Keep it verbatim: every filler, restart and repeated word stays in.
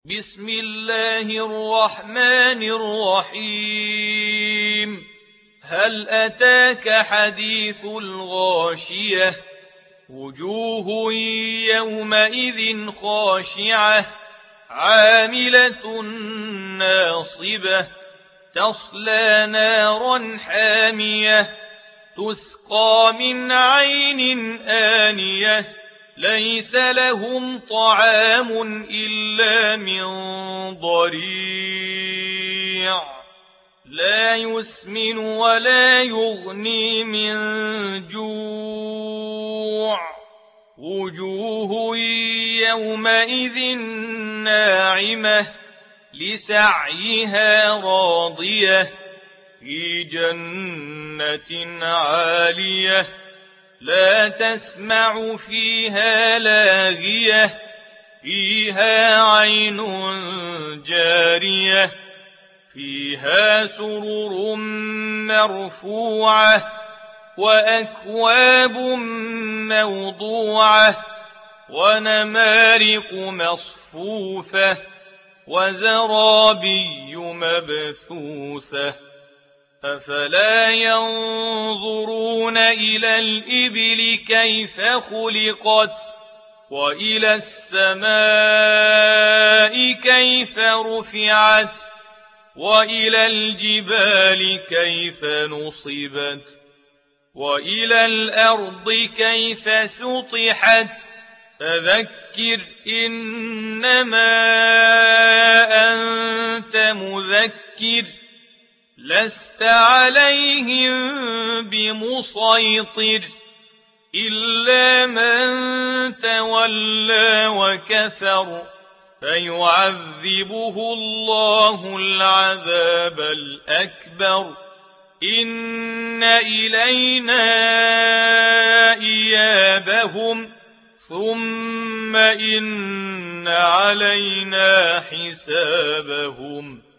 بسم الله الرحمن الرحيم هل أتاك حديث الغاشية وجوه يومئذ خاشعة عاملة ناصبة تصلى نارا حامية تسقى من عين آنية ليس لهم طعام إلا من ضريع لا يسمن ولا يغني من جوع وجوه يومئذ ناعمة لسعيها راضية في جنة عالية لا تسمع فيها لاغية فيها عين جارية فيها سرر مرفوعة وأكواب موضوعة ونمارق مصفوفة وزرابي مبثوثة أفلا ينظرون إلى الإبل كيف خلقت وإلى السماء كيف رفعت وإلى الجبال كيف نصبت وإلى الأرض كيف سطحت فذكر إنما أنت مذكر لست عليهم بمسيطر إلا من تولى وكفر فيعذبه الله العذاب الأكبر إن إلينا إيابهم ثم إن علينا حسابهم